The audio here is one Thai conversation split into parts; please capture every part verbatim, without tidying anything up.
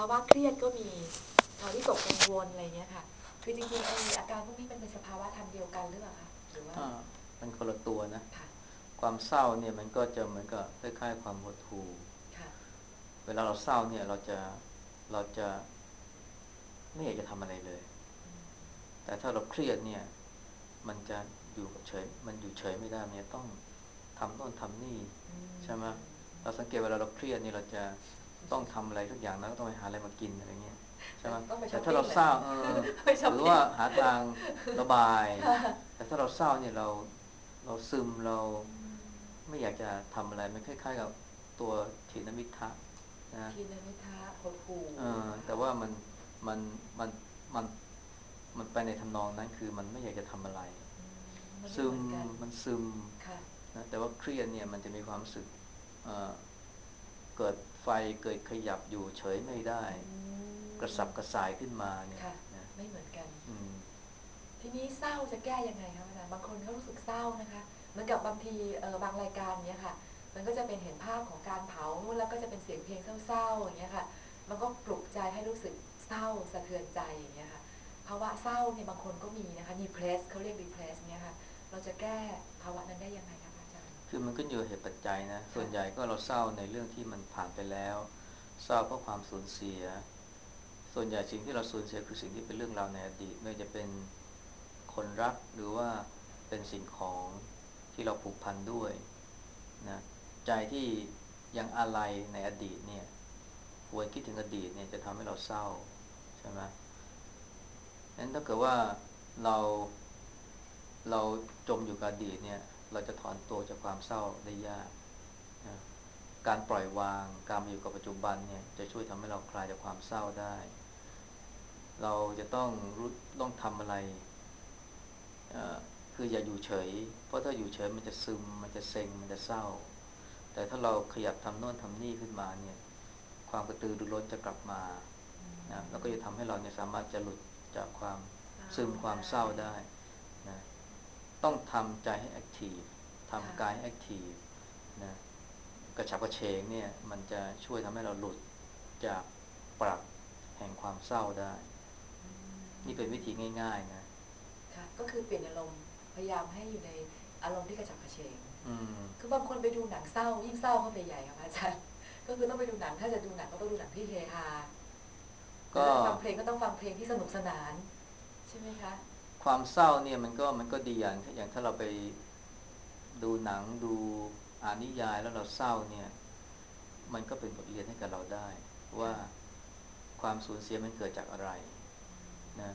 าวะเครียดก็มีภาวะวิตกกังวลอะไรเงี้ยค่ะคือจริงๆไออาการพวกนี้มันเป็นสภาวะธรรมเดียวกันหรือเปล่าคะหรือว่าอ่ามันคนละตัวนะค่ะความเศร้าเนี่ยมันก็จะเหมือนกับคล้ายๆความหดหู่ค่ะเวลาเราเศร้าเนี่ยเราจะเราจะไม่อยากจะทำอะไรเลยแต่ถ้าเราเครียดเนี่ยมันจะอยู่กับเฉยมันอยู่เฉยไม่ได้มันจะต้องทำโน่นทำนี่อืใช่ไหมมเราสังเกตเวลาเราเครียดนี่เราจะต้องทำอะไรทุกอย่างนะก็ต้องไปหาอะไรมากินอะไรเงี้ยใช่ไหมต้องไปช้แต่ถ้าอปปิ้งเหรอเราเศร้าเออไปช้อปปิ้งหรือว่าหาทางระบายค่ะแต่ถ้าเราเศร้าเนี่ยเราเราซึมเราอืมไม่อยากจะทำอะไรมันคล้ายๆกับตัวถีนมิทะนะทีนมิทะหดหู่เออแต่นะคะว่ามันมันมันมันมันไปในทำนองนั้นคือมันไม่อยากจะทำอะไรอืมมันไม่ซึมเหมือนกันมันซึมค่ะนะแต่ว่าเครียดเนี่ยมันจะมีความรู้สึกเอ่อเกิดไฟเกิดขยับอยู่เฉยไม่ได้อืกระมสับกระส่ายขึ้นมาเนี่ยค่ะนะไม่เหมือนกันอืมทีนี้เศร้าจะแก้ยังไงคะอาจารย์บางคนเขารู้สึกเศร้านะคะเหมือนกับบางทีเออบางรายการเนี้ยค่ะมันก็จะเป็นเห็นภาพของการเผาแล้วก็จะเป็นเสียงเพลงเศร้าๆอย่างเงี้ยค่ะมันก็ปลุกใจให้รู้สึกเศร้าสะเทือนใจอย่างเงี้ยค่ะภาวะเศร้าเนี่ยบางคนก็มีนะคะ depress เขาเรียก depress เนี้ยค่ะเราจะแก้ภาวะนั้นได้ยังไงคะอาจารย์คือมันขึ้นอยู่กับเหตุปัจจัยนะส่วนใหญ่ค่ะก็เราเศร้าในเรื่องที่มันผ่านไปแล้วเศร้าเพราะความสูญเสียส่วนใหญ่สิ่งที่เราสูญเสียคือสิ่งที่เป็นเรื่องราวในอดีตไม่ว่าจะเป็นคนรักหรือว่าเป็นสิ่งของที่เราผูกพันด้วยนะใจที่ยังอาลัยในอดีตเนี่ยหวนคิดถึงอดีตเนี่ยจะทำให้เราเศร้าใช่ไหมงั้นถ้าเกิดว่าเราเราจมอยู่กับอดีตเนี่ยเราจะถอนตัวจากความเศร้าได้ยากนะการปล่อยวางการมาอยู่กับปัจจุบันเนี่ยจะช่วยทำให้เราคลายจากความเศร้าได้เราจะต้องรู้ต้องทำอะไร เอ่อคืออย่าอยู่เฉยเพราะถ้าอยู่เฉยมันจะซึมมันจะเซ็งมันจะเศร้าแต่ถ้าเราขยับทำโน่นทำนี่ขึ้นมาเนี่ยความกระตือรือร้นจะกลับมานะแล้วก็จะทำให้เราเนี่ยสามารถจะหลุดจากความเศร้าซึมความได้เศร้าได้นะต้องทำใจให้แอคทีฟค่ะทำกายให้แอคทีฟนะกระฉับกระเฉงเนี่ยมันจะช่วยทำให้เราหลุดจากปรักแห่งความเศร้าได้อืนี่เป็นวิธีมง่ายๆนะค่ะก็คือเปลี่ยนอารมณ์พยายามให้อยู่ในอารมณ์ที่กระฉับกระเฉงอืมคือบางคนไปดูหนังเศร้ายิ่งเศร้าเข้าไปใหญ่ค่ะอาจารย์ก็คือต้องไปดูหนังถ้าจะดูหนังก็ต้องดูหนังที่เฮฮาหรือก็ถ้าจะฟังเพลงก็ต้องฟังเพลงที่สนุกสนานใช่ไหมคะความเศร้าเนี่ยมันก็มันก็ดีอย่างอย่างถ้าเราไปดูหนังดูอ่านนิยายแล้วเราเศร้าเนี่ยมันก็เป็นบทเรียนให้กับเราได้ว่าค่ะความสูญเสียมันเกิดจากอะไรนะ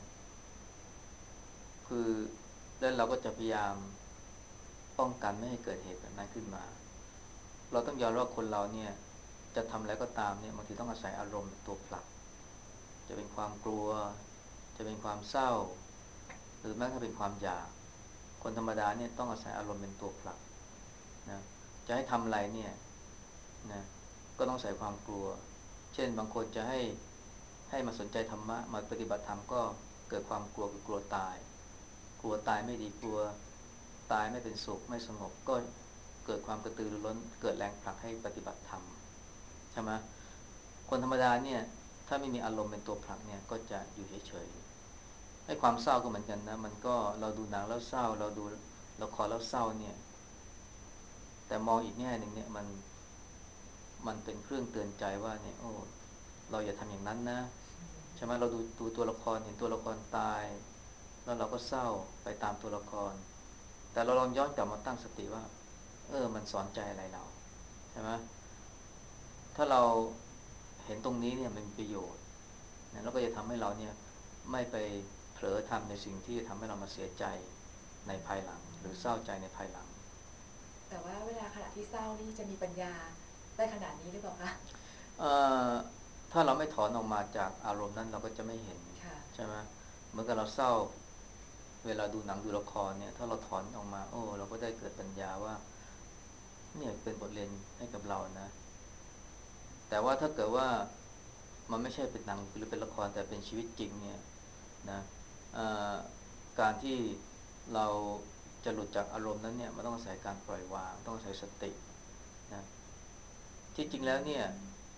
คือแล้วเราก็จะพยายามป้องกันไม่ให้เกิดเหตุแบบนั้นขึ้นมาเราต้องยอมรับว่าคนเราเนี่ยจะทำอะไรก็ตามเนี่ยบางทีต้องอาศัยอารมณ์เป็นตัวผลักจะเป็นความกลัวจะเป็นความเศร้าหรือแม้กระทั่งเป็นความอยากคนธรรมดาเนี่ยต้องอาศัยอารมณ์เป็นตัวผลัก นะจะให้ทำอะไรเนี่ยนะก็ต้องใส่ความกลัวเช่นบางคนจะให้ให้มาสนใจธรรมะมาปฏิบัติธรรมก็เกิดความกลัวคือกลัวตายกลัวตายไม่ดีกลัวตายไม่เป็นสุขไม่สงบก็เกิดความกระตือรือร้นเกิดแรงผลักให้ปฏิบัติธรรมใช่ไหมคนธรรมดาเนี่ยถ้าไม่มีอารมณ์เป็นตัวผลักเนี่ยก็จะอยู่เฉยๆให้ความเศร้าก็เหมือนกันนะมันก็เราดูหนังแล้วเศร้าเราดูละครแล้วเศร้าเนี่ย แต่มองอีกแง่หนึ่งเนี่ยมันมันเป็นเครื่องเตือนใจว่าเนี่ยโอ้เราอย่าทำอย่างนั้นนะใช่ไหมเราดูดูตัวละครเห็นตัวละครตายแล้วเราก็เศร้าไปตามตัวละครแต่เราลองย้อนกลับมาตั้งสติว่าเออมันสอนใจอะไรเราใช่ไหมถ้าเราเห็นตรงนี้เนี่ยมันมีประโยชน์นะแล้วก็จะทำให้เราเนี่ยไม่ไปเผลอทำในสิ่งที่ทำให้เรามาเสียใจในภายหลังหรือเศร้าใจในภายหลังแต่ว่าเวลาขณะที่เศร้านี่จะมีปัญญาได้ขนาดนี้หรือเปล่าคะเอ่อถ้าเราไม่ถอนออกมาจากอารมณ์นั้นเราก็จะไม่เห็นค่ะใช่ไหมเหมือนกับเราเศร้าเวลาดูหนังดูละครเนี่ยถ้าเราถอนออกมาโอ้เราก็ได้เกิดปัญญาว่าเนี่ยเป็นบทเรียนให้กับเรานะแต่ว่าถ้าเกิดว่ามันไม่ใช่เป็นหนังหรือเป็นละครแต่เป็นชีวิตจริงเนี่ยนะเอ่อการที่เราจะหลุดจากอารมณ์นั้นเนี่ยมันต้องอาศัยการปล่อยวางต้องอาศัยสตินะที่จริงแล้วเนี่ย เ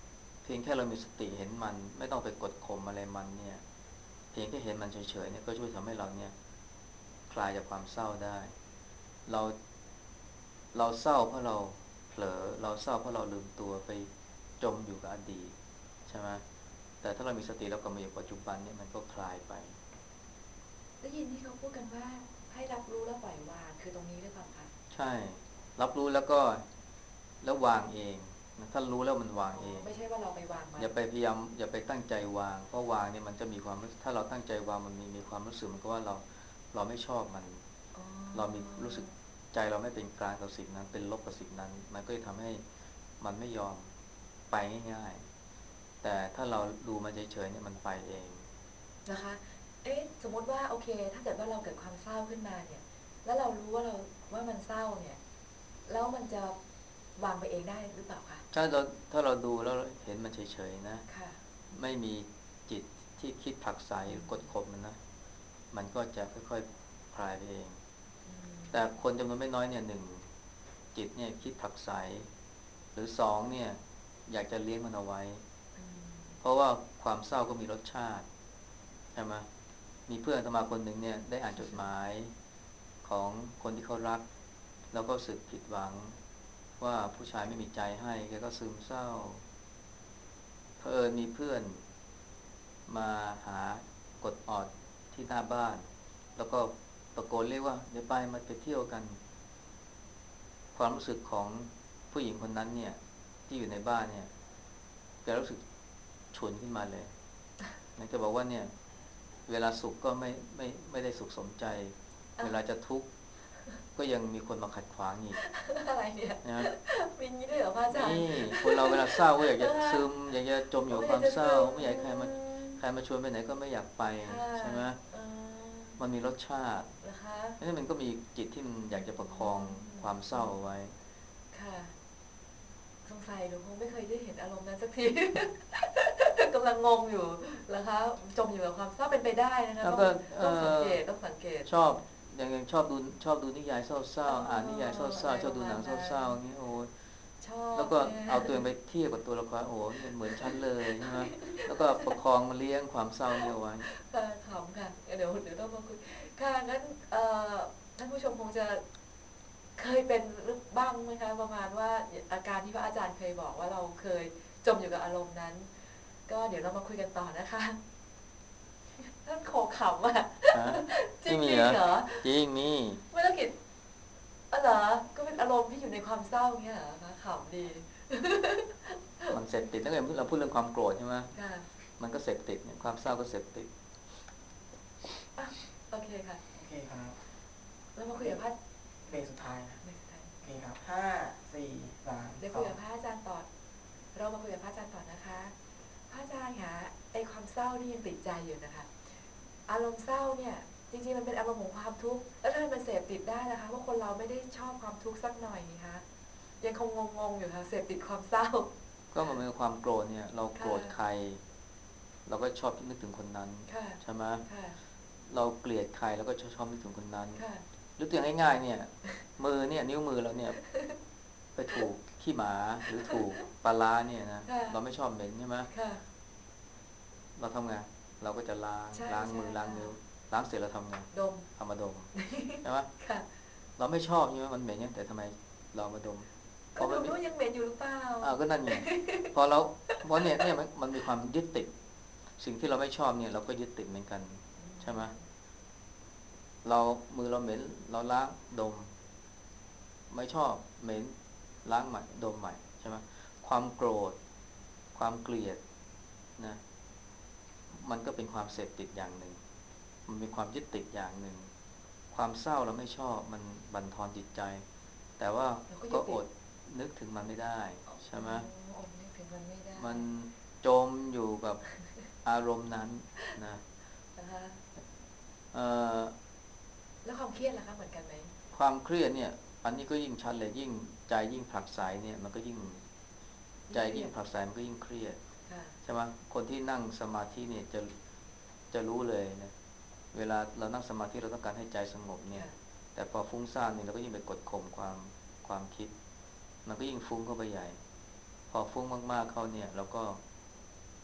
พียงแค่เรามีสติเห็นมันไม่ต้องไปกดข่มอะไรมันเนี่ยเพียงแค่เห็นมันเฉยๆเนี่ยก็ช่วยทำให้เราเนี่ยคลายจากความเศร้าได้เราเราเศร้าเพราะเราเผลอเราเศร้าเพราะเราลืมตัวไปจมอยู่กับอดีตใช่ไหมแต่ถ้าเรามีสติแล้วกลับมาอยู่ปัจจุบันเนี่ยมันก็คลายไปได้ยินที่เขาพูดกันว่าให้รับรู้แล้วปล่อยวางคือตรงนี้หรือเปล่าคะใช่รับรู้แล้วก็แล้ววางเองนะถ้ารู้แล้วมันวางอ๋อเองไม่ใช่ว่าเราไปวางมันอย่าไปพยายามอย่าไปตั้งใจวางเพราะวางเนี่ยมันจะมีความรู้ถ้าเราตั้งใจวางมันมีมีความรู้สึกมันก็ว่าเราเราไม่ชอบมันอ๋เรามีอรู้สึกใจเราไม่เป็นกลางกับสิ่งนั้นเป็นลบกับสิ่งนั้นมันก็จะทำให้มันไม่ยอมไปง่ายๆแต่ถ้าเราดูมันเฉยๆเนี่ยมันไปเองนะคะเอ๊ะสมมติว่าโอเคถ้าเกิดว่าเราเกิดความเศร้าขึ้นมาเนี่ยแล้วเรารู้ว่าเราว่ามันเศร้าเนี่ยแล้วมันจะวางไปเองได้หรือเปล่าคะถ้าเราถ้าเราดูแล้วเห็นมันเฉยๆนะค่ะไม่มีจิตที่คิดผลักไสอืมกดข่มมันนะมันก็จะค่อยๆคลายไปเองอืมแต่คนจำนวนไม่น้อยเนี่ยหนึ่งจิตเนี่ยคิดผลักไสหรือสองเนี่ยอยากจะเลี้ยงมันเอาไว้อืมเพราะว่าความเศร้าก็มีรสชาติใช่ไหมมีเพื่อนอาตมาคนหนึ่งเนี่ยได้อ่านจดหมายของคนที่เขารักแล้วก็รู้สึกผิดหวังว่าผู้ชายไม่มีใจให้แกก็ซึมเศร้าเผอิญมีเพื่อนมาหากดออดที่หน้าบ้านแล้วก็ตะโกนเรียกว่าเดี๋ยวไปมาไปเที่ยวกันความรู้สึกของผู้หญิงคนนั้นเนี่ยที่อยู่ในบ้านเนี่ยแกรู้สึกฉุนขึ้นมาเลยนั่นแกบอกว่าเนี่ยเวลาสุขก็ไม่ไม่ไม่ได้สุขสมใจเวอ่ะลาจะทุกข์ก็ยังมีคนมาขัดขวางอีกอะไรเนี่ยนะมีงี้ด้วยเหรอพระอาจารนี่ย์คนเราเวลาเศร้าก็อยากจะนะคะซึมอยากจะจมอโอ้ยู่กับยอยากความเศร้าจะซึมไม่อยากอืให้ใครมามใครมาชวนไปไหนก็ไม่อยากไปค่ะใช่ไหมเออมันมีรสชาตินะคะนี่มันก็มีจิตที่มันอยากจะประคองอืมความเศร้าเอาไว้ค่ะสงสัยหนูคงไม่เคยได้เห็นอารมณ์นั้นสักทีกำลังงงอยู่นะคะจมอยู่กับความเศร้าเป็นไปได้นะคะต้องแล้วก็เอต้องสังเกอตต้องสังเกตชอบอย่างชอบดูชอบดูนิยายเศร้าเอๆอ่านนิยายเศออะไรร้าๆชอบดูหนังประมาณนั้นเศร้าๆอย่างนี้โอ้ยชอบแล้วก็เนี่ยเอาตัวเองไปเทียบกับตัวละครโอ้โหเนี่ยเหมือนฉันเลยใช่ไหมแล้วก็ประคองมาเลี้ยงความเศร้าเนี่ยเอาไว้ค่ะขำค่ะเดี๋ยวเดี๋ยวต้องมาคุยค่ะงั้นเอ่อท่านผู้ชมคงจะเคยเป็นหรือบ้างไหมคะประมาณว่าอาการที่พระอาจารย์เคยบอกว่าเราเคยจมอยู่กับอารมณ์นั้นก็เดี๋ยวเรามาคุยกันต่อนะคะท่านโขกขำอ่ะฮะจไม่มีเหรอริงๆเหรอจริงมีไม่ต้องคิดอ๋อเหรอก็เป็นอารมณ์ที่อยู่ในความเศร้าเงี้ยเหรอคะขำดีมันเสพติดถ้าเกิดเราพูดเรื่องความโกรธใช่ไหมค่ะมันก็เสพติดเนี่ยความเศร้าก็เสพติดอ่ะโอเคค่ะโอเคครับเรามาคุเบรกยกับพระเบรกสุดท้ายนะไม่สุดท้ายโอเคครับห้าสี่สามเดี๋ยวสองคุยกับพระอาจารย์ต่อเรามาคุยกับพระอาจารย์ต่อนะคะพระอาจารย์คะไอความเศร้านี่ยังติดใจอยู่นะคะอารมณ์เศร้าเนี่ยจริงๆมันเป็นอารมณ์ของความทุกข์แล้วทำไมมันเสพติดได้นะคะเพราะคนเราไม่ได้ชอบความทุกข์สักหน่อยนี่คะยังคงงงๆอยู่ค่ะเสพติดความเศร้าก็มันเป็นความโกรธเนี่ยเราโกรค่ะธใครเราก็ชอบนึกถึงคนนั้นค่ะใช่ไหมค่ะเราเกลียดใครแล้วก็ชอบชอบนึกถึงคนนั้นค่ะหรือตัวอย่างง่ายๆเนี่ยมือเนี่ยนิ้วมือเราเนี่ยไปถูกขี้หมาหรือถูกปลาร้าเนี่ยนะค่ะเราไม่ชอบเหม็นใช่ไหมค่ะเราทำไงเราก็จะล้างใช่ล้างใช่มือล้างค่ะนิ้วล้างเสร็จเราทำไงดมเอามาดมใช่ไหมค่ะเราไม่ชอบใช่ไหมมันเหม็นเนี่ยแต่ทำไมเรามาดมเพก็ดูราะมันมีนู้นยังเหม็นอยู่หรือเปล่าอ่าก็นั่นไงพอเราเพราะเนี่ยเนี่ยมันมันมีความยึดติดสิ่งที่เราไม่ชอบเนี่ยเราก็ยึดติดเหมือนกันใช่ไหมเรามือเราเหม็นเราล้างดมไม่ชอบเหม็นล้างใหม่ดมใหม่ใช่ไหมความโกรธความเกลียดนะมันก็เป็นความเสพติดอย่างหนึ่งมันมีความยึดติดอย่างหนึ่งความเศร้าเราไม่ชอบมันบั่นทอนจิตใจแต่ว่าเราก็ยึก็ดติดอดนึกถึงมันไม่ได้อ๋อใช่ไหมอดนึกถึงมันไม่ได้มันจมอยู่กับอารมณ์นั้นนะนะคะเอ่อแล้วความเครียดล่ะคะเหมือนกันไหมความเครียดเนี่ยอันนี้ก็ยิ่งชัดเลยยิ่งใจยิ่งผลักไสเนี่ยมันก็ยิ่งใจยิ่งเครียดยิ่งผลักไสมันก็ยิ่งเครียดค่ะใช่ไหมคนที่นั่งสมาธิเนี่ยจะจะรู้เลยนะเวลาเรานั่งสมาธิเราต้องการให้ใจสงบเนี่ยค่ะแต่พอฟุ้งซ่านเนี่ยเราก็ยิ่งไปกดข่มความความคิดมันก็ยิ่งฟุ้งเข้าไปใหญ่พอฟุ้งมากๆเข้าเนี่ยเราก็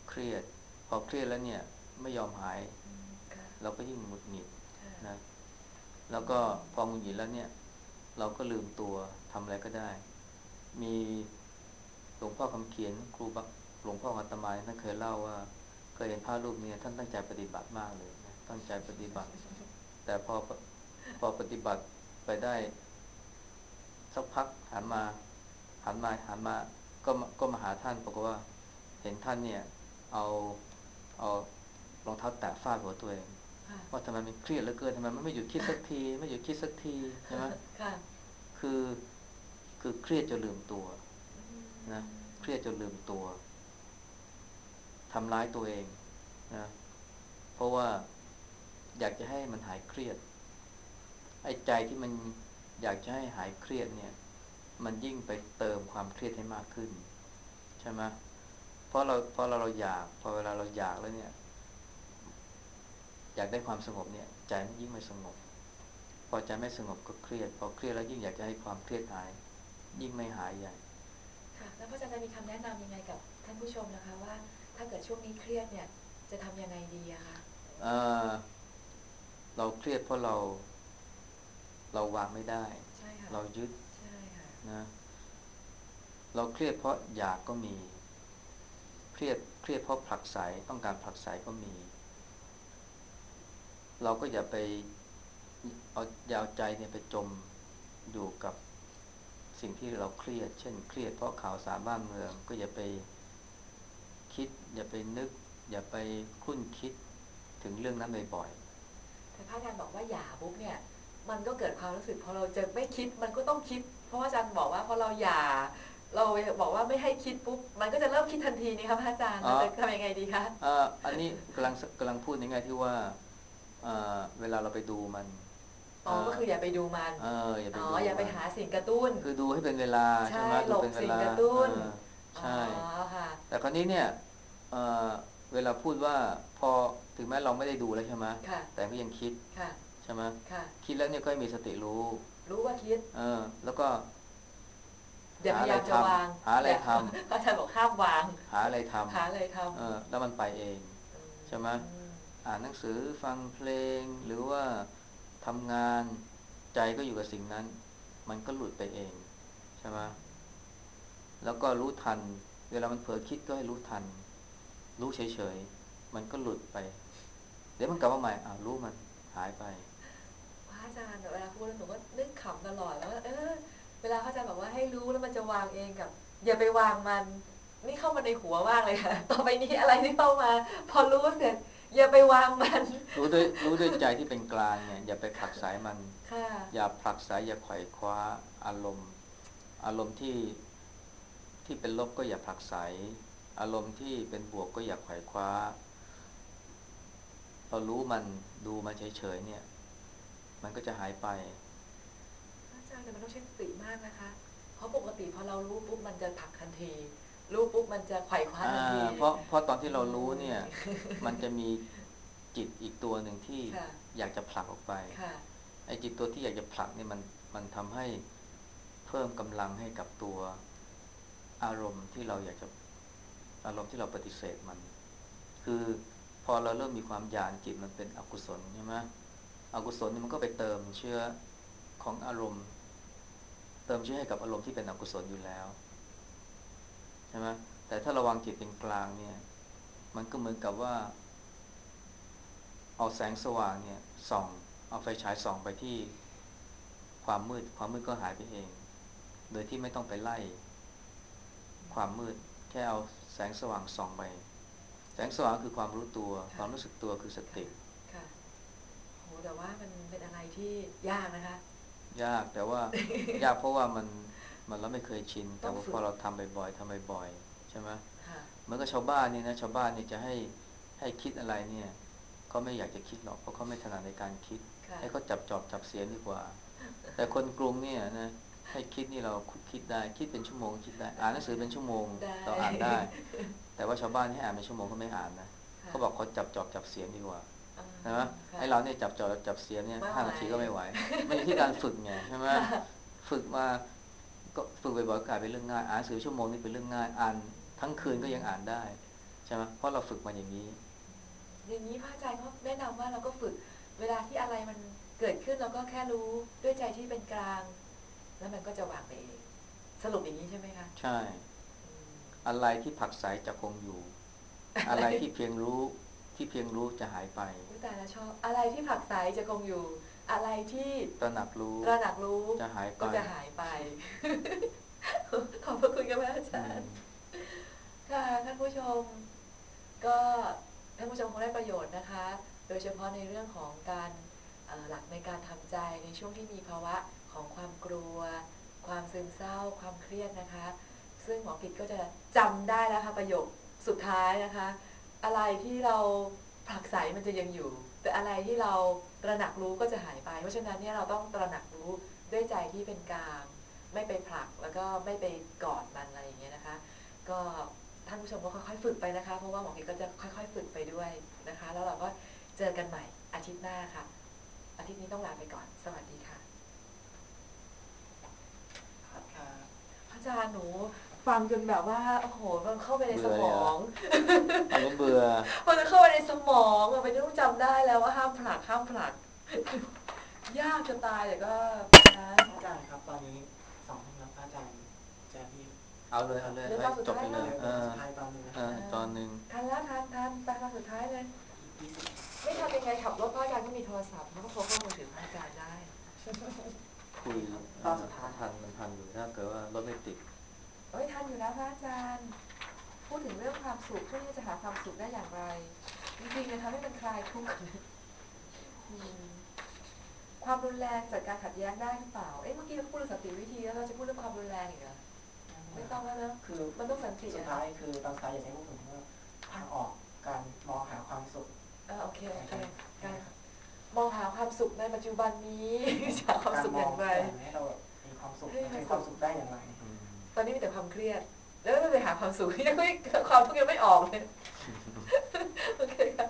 เครียดพอเครียดแล้วเนี่ยไม่ยอมหายอืมค่ะเราก็ยิ่งหงุดหงิดค่ะนะแล้วก็พอหงุดหงิดแล้วเนี่ยเราก็ลืมตัวทำอะไรก็ได้มีหลวงพ่อคำเขียนครูบาหลวงพ่ออาตมาท่านเคยเล่าว่าเคยเห็นพระรูปนี้ท่านตั้งใจปฏิบัติมากเลยนะตั้งใจปฏิบัติแต่พอพอปฏิบัติไปได้สักพักหันมาหันมาหันมาก็มาก็มาหาท่านบอกว่าเห็นท่านเนี่ยเอาเอารองเท้าแตะฟาดหัวตัวเองค่ะว่าทำไมมันเครียดเหลือเกินทำไมมันไม่หยุดคิดสักทีไม่หยุดคิดสักทีใช่ไหมค่ะคือคือเครียดจนลืมตัวอืมนะเครียดจนลืมตัวทำร้ายตัวเองนะเพราะว่าอยากจะให้มันหายเครียดไอ้ใจที่มันอยากจะให้หายเครียดเนี่ยมันยิ่งไปเติมความเครียดให้มากขึ้นใช่ไหมเพราะเราเพราะเราเราอยากพอเวลาเราอยากแล้วเนี่ยอยากได้ความสงบเนี่ยใจมันยิ่งไม่สงบพอใจไม่สงบก็เครียดพอเครียดแล้วยิ่งอยากจะให้ความเครียดหายยิ่งไม่หายใหญ่ค่ะ แล้วพระอาจารย์จะมีคำแนะนำยังไงกับท่านผู้ชมนะคะว่าถ้าเกิดช่วงนี้เครียดเนี่ยจะทำยังไงดีอะคะเอ่อเราเครียดเพราะเราเราวางไม่ได้ใช่ค่ะเรายึดใช่ค่ะนะเราเครียดเพราะอยากก็มีเครียดเครียดเพราะผลักไสต้องการผลักไสก็มีเราก็อย่าไปเอาอย่าเอาใจเนี่ยไปจมอยู่กับสิ่งที่เราเครียดเช่นเครียดเพราะข่าวสารบ้านเมืองก็อย่าไปคิดอย่าไปนึกอย่าไปคุ้นคิดถึงเรื่องนั้นบ่อยแต่พระอาจารย์บอกว่าอย่าปุ๊บเนี่ยมันก็เกิดความรู้สึกพอเราจะไม่คิดมันก็ต้องคิดเพราะว่าอาจารย์บอกว่าพอเราอย่าเราบอกว่าไม่ให้คิดปุ๊บมันก็จะเริ่มคิดทันทีนี่ครับพระอาจารย์ๆอ๋อเราจะทำยังไงดีคะอ่าอันนี้กำลังกำลังพูดในแง่ที่ว่าเอ่อเวลาเราไปดูมันอ๋อเอ่อก็คืออย่าไปดูมันเอออย่าอ๋อไปดูอย่าไปมันหาสิ่งกระตุ้นคือดูให้เป็นเวลาใช่ใช่ไหมหลบดูเป็นเวลาสิ่งกระตุ้เอนออ๋อใช่ค่ะแต่คราวนี้เนี่ยเอ่อเวลาพูดว่าพอถึงแม้เราไม่ได้ดูแล้วใช่ไหมค่ะแต่ก็ยังคิดค่ะใช่ไหมค่ะคิดแล้วเนี่ยก็ให้มีสติรู้รู้ว่าคิดเออแล้วก็อย่าพยาหาอะไรทยามจะวางำหาอะไรอย่าทพระอาจารย์บอกห้ามวางำหาอะไรทหาอะไรทำเออแล้วมันไปเองำใช่ไหมอืมอ่านหนังสือฟังเพลงหรือว่าทำงานใจก็อยู่กับสิ่งนั้นมันก็หลุดไปเองใช่ไหมแล้วก็รู้ทันเวลามันเผลอคิดก็ให้รู้ทันรู้เฉยๆมันก็หลุดไปเดี๋ยวมันกลับมาใหม่อ่ารู้มันหายไปพระอาจารย์เวลาพูดแล้วหนูก็นึกขำตลอดแล้วว่าเออเวลาพระอาจารย์บอกว่าให้รู้แล้วมันจะวางเองกับอย่าไปวางมันนี่เข้ามาในหัวมากเลยค่ะต่อไปนี้อะไรที่เข้ามาพอรู้เสร็จอย่าไปวางมันรู้ด้วยรู้ด้วยใจที่เป็นกลางเนี่ยอย่าไปผลักไสมันค่ะอย่าผลักไสอย่าไขว่คว้าอารมณ์อารมณ์ที่ที่เป็นลบก็อย่าผลักไสอารมณ์ที่เป็นบวกก็อย่าไขว่คว้าเรารู้มันดูมันเฉยๆเนี่ยมันก็จะหายไปพระอาจารย์แต่มันต้องใช้สติมากนะคะเพราะปกติพอเรารู้ปุ๊บมันจะผลักทันทีรู้ปุ๊บมันจะไขว่คว้าอ่ทันทีาเพราะเพราะตอนที่อืเรารู้เนี่ยมมันจะมีจิตอีกตัวหนึ่งที่ค่ะอยากจะผลักออกไปค่ะไอ้จิตตัวที่อยากจะผลักเนี่ยมันมันทำให้เพิ่มกำลังให้กับตัวอารมณ์ที่เราอยากจะอารมณ์ที่เราปฏิเสธมันคือพอเราเริ่มมีความอยากจิตมันเป็นอกุศลใช่ไหมอกุศลนี่มันก็ไปเติมเชื้อของอารมณ์เติมเชื้อให้กับอารมณ์ที่เป็นอกุศลอยู่แล้วใช่ไหมแต่ถ้าระวังจิตเป็นกลางเนี่ยมันก็เหมือนกับว่าเอาแสงสว่างเนี่ยส่องเอาไฟฉายส่องไปที่ความมืดความมืดก็หายไปเองโดยที่ไม่ต้องไปไล่ความมืดแค่เอาแสงสว่างส่องไปแสงสว่างคือความรู้ตัวคค่ะวามรู้สึกตัวคือสค่ะติค่ะโหแต่ว่ามันเป็นอะไรที่ยากนะคะยากแต่ว่ายากเพราะว่ามันมันเราไม่เคยชินแต่ต้องฝึกว่าพอเราทำบ่อยๆทำบ่อยๆใช่ไหมค่ะเหมือนกับชาวบ้านนี่นะชาวบ้านนี่จะให้ให้คิดอะไรเนี่ยเขาไม่อยากจะคิดหรอกเพราะเขาไม่ถนัดในการคิดค่ะให้เขาจับจอบจับเสียงดีกว่าแต่คนกรุงเนี่ยนะให้คิดนี่เราคิดได้คิดเป็นชั่วโมงคิดได้อ่านหนังสือเป็นชั่วโมงได้เราอ่านได้แต่ว่าชาวบ้านให้อ่านเป็นชั่วโมงเขาไม่อ่านนะค่ะเขาบอกเขาจับจอบจับเสียงดีกว่าอ่าใช่ไหมค่ะไอ้เราเนี่ยจับจอบจับเสียงเนี่ยไม่ไหวห้านาทีก็ไม่ไหวมันอยู่ที่การฝึกไงใช่ไหมค่ะฝึกมาก็ฝึกบ่อยๆกลายเป็นเรื่องง่ายอ่านหนังสือชั่วโมงนี่เป็นเรื่องง่ายอ่านทั้งคืนก็ยังอ่านได้ใช่ไหมเพราะเราฝึกมาอย่างนี้อย่างนี้พระอาจารย์ก็แนะนำว่าเราก็ฝึกเวลาที่อะไรมันเกิดขึ้นเราก็แค่รู้ด้วยใจที่เป็นกลางแล้วมันก็จะวางไปเองสรุปอย่างนี้ใช่ไหมคะใช่อะไรที่ผลักไสจะคงอยู่อะไรที่เพียงรู้ที่เพียงรู้จะหายไปอุ๊ยตายแล้วชอบอะไรที่ผลักไสจะคงอยู่อะไรที่ตระหนักรู้ตระหนักรู้จะหายไปก็จะหายไปขอบพระคุณครับอาจาอืมรย์ค่ะท่านผู้ชมก็ท่านผู้ชมคงได้ประโยชน์นะคะโดยเฉพาะในเรื่องของการเอ่อหลักในการทำใจในช่วงที่มีภาวะของความกลัวความซึมเศร้าความเครียดนะคะซึ่งหมอกิจก็จะจำได้แล้วค่ะประโยคสุดท้ายนะคะอะไรที่เราผลักไสมันจะยังอยู่แต่อะไรที่เราตระหนักรู้ก็จะหายไปเพราะฉะนั้นเนี่ยเราต้องตระหนักรู้ด้วยใจที่เป็นกลางไม่ไปผลักแล้วก็ไม่ไปกอดมันอะไรอย่างเงี้ยนะคะก็ท่านผู้ชมก็ค่อยๆฝึกไปนะคะเพราะว่าหมอกิจก็จะค่อยๆฝึกไปด้วยนะคะแล้วเราก็เจอกันใหม่อาทิตย์หน้าค่ะอาทิตย์นี้ต้องลาไปก่อนสวัสดีค่ะครับครับอาจารย์หนูฟังจนแบบว่าโอ้โหมันเข้าไปในสเบื่อมอเลยเหรองเอาจนเบื่อมันจะเข้าไปในสมองอะไปต้องจำได้แล้วว่าห้ามผลักห้ามผลักยากจะตายแต่ก็นะอาจารย์ครับตอนนี้สองทุ่มแล้วพระอาจารย์จะรีบเอาเลยเอาเลยเรื่องให้ตอนสุดท้ายจบไปเลยเดี๋ยวเออเดี๋ยวสุดท้ายตอนหนึงนะเออครับตอนหนึ่งทันแล้วทันทันไปตอนสุดท้ายเลยอีกยี่สิบไม่ทันยังไงขับรถพระอาจารย์ก็มีโทรศัพท์แล้วก็โทรเข้ามือถือพระอาจารย์ได้คุยเอตอนอสุดท้ายทันมันทันอยู่ถ้าเกิดว่ารถไม่ติดเอ้ยทันอยู่นะพระอาจารย์พูดถึงเรื่องความสุขช่วงนี้จะหาความสุขได้อย่างไรจริงๆเนี่ยทำให้มันคลายทุกข์อืมความรุนแรงจากการขัดแย้งได้หรือเปล่าเอ๊ะเมื่อกี้เราพูดเรื่องสันติวิธีแล้วเราจะพูดเรื่องความรุนแรงอีกเหรอไม่ต้องแล้วเนอะคือมันต้องสันติสุดอะท้ายคือตอนสุดท้ายอยากให้พูดถึงว่าทางออกการมองหาความสุขเออโอเคโอเคในการนะครับมองหาความสุขในปัจจุบันนี้จะหาความการมอสุขอย่าง งไรอย่างให้เราแบบมีความสุขให้มีความมีคสุวามขสุขได้อย่างไรอืมตอนนี้มีแต่ความเครียด แล้วก็ไปหาความสุขยังไม่ความทุกข์ยังไม่ออกเลยโอเคค่ะ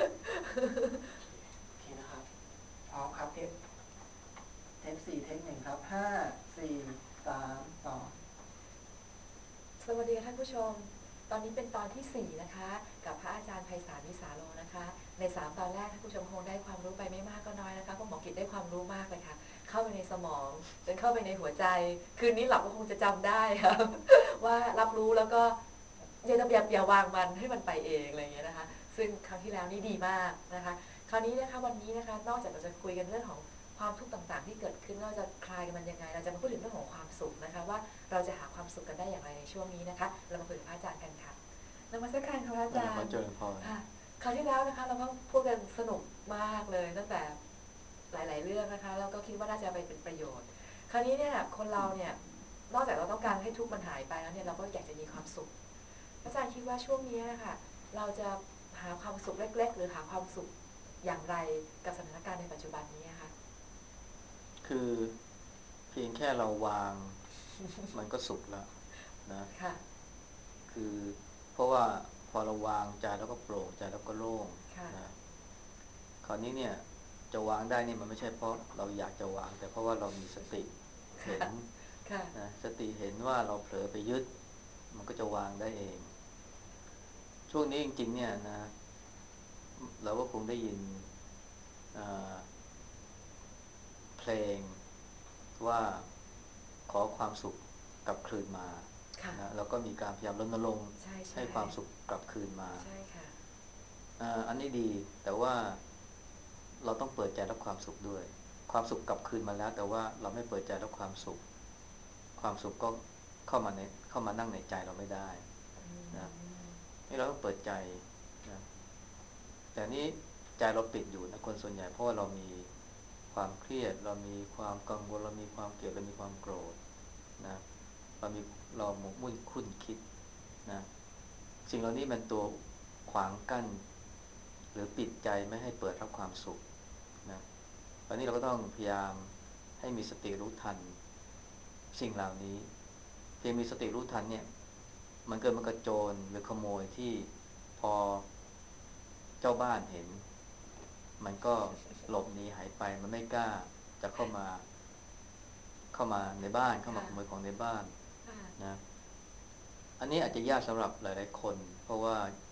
โอเคนะครับพร้อมครับเทปเทปสี่เทปหนึ่งครับห้าสี่สามสองสวัสดีค่ะท่านผู้ชม ตอนนี้เป็นตอนที่สี่นะคะกับพระอาจารย์ไพศาลวิสาโลนะคะในสามตอนแรกท่านผู้ชมคงได้ความรู้ไปไม่มากก็น้อยนะคะเพราะหมอกิจได้ความรู้มากเลยค่ะเข้าไปในสมองจนเข้าไปในหัวใจคืนนี้หลับก็คงจะจำได้ค่ะว่ารับรู้แล้วก็อย่าอย่าอย่าวางมันให้มันไปเองอะไรอย่างเงี้ยนะคะซึ่งครั้งที่แล้วนี่ดีมากนะคะคราวนี้นะคะวันนี้นะคะนอกจากเราจะคุยกันเรื่องของความทุกข์ต่างๆที่เกิดขึ้นเราจะคลายมันยังไงเราจะมาพูดถึงเรื่องของความสุขนะคะว่าเราจะหาความสุขกันได้อย่างไรในช่วงนี้นะคะเรามาคุยกับพระอาจารย์กันค่ะนมัสการค่ะพระอาจารขอย์เจริญพรค่ะคราวที่แล้วนะคะเราก็พูดกันสนุกมากเลยตั้งแต่หลาย ๆ เรื่องนะคะแล้วก็คิดว่าน่าจะไปเป็นประโยชน์คราวนี้เนี่ยคนเราเนี่ยนอกจากเราต้องการให้ทุกข์มันหายไปแล้วเนี่ยเราก็อยากจะมีความสุขพระอาจารย์คิดว่าช่วงนี้นะคะเราจะหาความสุขเล็ก ๆ หรือหาความสุขอย่างไรกับสถานการณ์ในปัจจุบันนี้คะคือเพียงแค่เราวางมันก็สุขแล้วนะค่ะคือเพราะว่าพอเราวางใจแล้วก็โปร่งใจแล้วก็โล่งค่ะนะคราวนี้เนี่ยจะวางได้นี่มันไม่ใช่เพราะเราอยากจะวางแต่เพราะว่าเรามีสติเห็นค่ะนะสติเห็นว่าเราเผลอไปยึดมันก็จะวางได้เองช่วงนี้จริงๆเนี่ยนะเราก็คงได้ยินเพลงว่าขอความสุขกลับคืนมาค่ะนะแล้วก็มีการพยายามรณรงค์ใช่ใช่ให้ความสุขกลับคืนมาใช่ค่ะอ่าอันนี้ดีแต่ว่าเราต้องเปิดใจรับความสุขด้วยความสุขกลับคืนมาแล้วแต่ว่าเราไม่เปิดใจรับความสุขความสุขก็เข้ามาในเข้ามานั่งในใจเราไม่ได้อืนะมนี่เราต้องเปิดใจนะแต่นี้ใจเราปิดอยู่นะคนส่วนใหญ่เพราะว่าเรามีความเครียดเรามีความกังวลเรามีความเกลียดเรามีความโกรธนะเรามีเราหมกมุ่นคุ้นคิดนะสิ่งเหล่านี้มันตัวขวางกั้นหรือปิดใจไม่ให้เปิดรับความสุขนะตอนนี้เราก็ต้องพยายามให้มีสติรู้ทันสิ่งเหล่านี้เพียงมีสติรู้ทันเนี่ยมันเกิดมันกระโจนหรือขโมยที่พอเจ้าบ้านเห็นมันก็หลบหนีหายไปมันไม่กล้าจะเข้ามาเข้ามาในบ้านเข้ามาค่ะขโมยของในบ้านค่ะนะอันนี้อาจจะยากสำหรับหลายๆคนเพราะว่า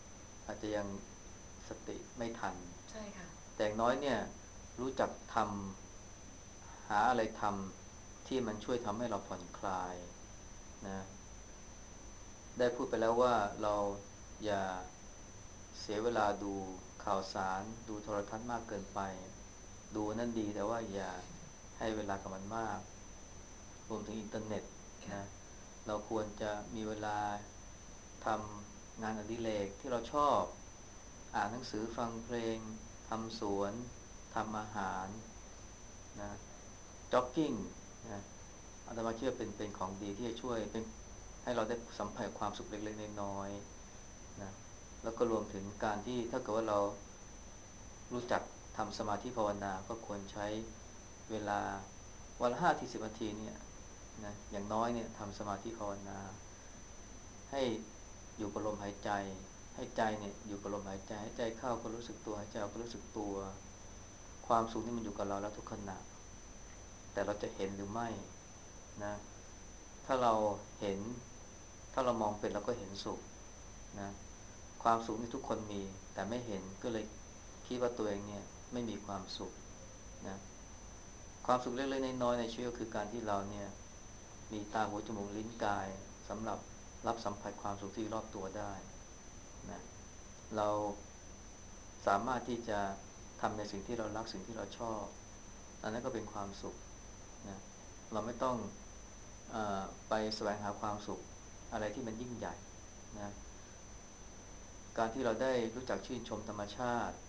อาจจะยังสติไม่ทันใช่ค่ะแต่อย่างน้อยเนี่ยรู้จักทำหาอะไรทำที่มันช่วยทำให้เราผ่อนคลายนะได้พูดไปแล้วว่าเราอย่าเสียเวลาดูข่าวสารดูโทรทัศน์มากเกินไปดูนั่นดีแต่ว่าอย่าให้เวลากับมันมากรวมถึงอินเทอร์เน็ตค่ะนะเราควรจะมีเวลาทำงานอดิเรกที่เราชอบอ่านหนังสือฟังเพลงทำสวนทำอาหารนะจ็อกกิ้งนะอาตมาเชื่อเป็นเป็นของดีที่จะช่วยเป็นให้เราได้สัมผัสความสุขเล็กๆน้อยๆนะแล้วก็รวมถึงการที่ถ้าเกิดว่าเรารู้จักทำสมาธิภาวนาก็ควรใช้เวลาวันละห้าทีสิบนาทีเนี่ยนะอย่างน้อยเนี่ยทำสมาธิภาวนาให้อยู่กับลมหายใจให้ใจเนี่ยอยู่กับลมหายใจให้ใจเข้าก็รู้สึกตัวให้ใจออกก็รู้สึกตัวความสุขนี่มันอยู่กับเราแล้วทุกขณะแต่เราจะเห็นหรือไม่นะถ้าเราเห็นถ้าเรามองเป็นเราก็เห็นสุขนะความสุขที่ทุกคนมีแต่ไม่เห็นก็เลยคิดว่าตัวเองเนี่ยไม่มีความสุขนะความสุขเล็กๆน้อยๆในชีวิตก็คือการที่เราเนี่ยมีตาหูจมูกลิ้นกายสำหรับรับสัมผัสความสุขที่รอบตัวได้นะเราสามารถที่จะทำในสิ่งที่เรารักสิ่งที่เราชอบอันนั้นก็เป็นความสุขนะเราไม่ต้องเออไปแสวงหาความสุขอะไรที่มันยิ่งใหญ่นะการที่เราได้รู้จักชื่นชมธรรมชาติ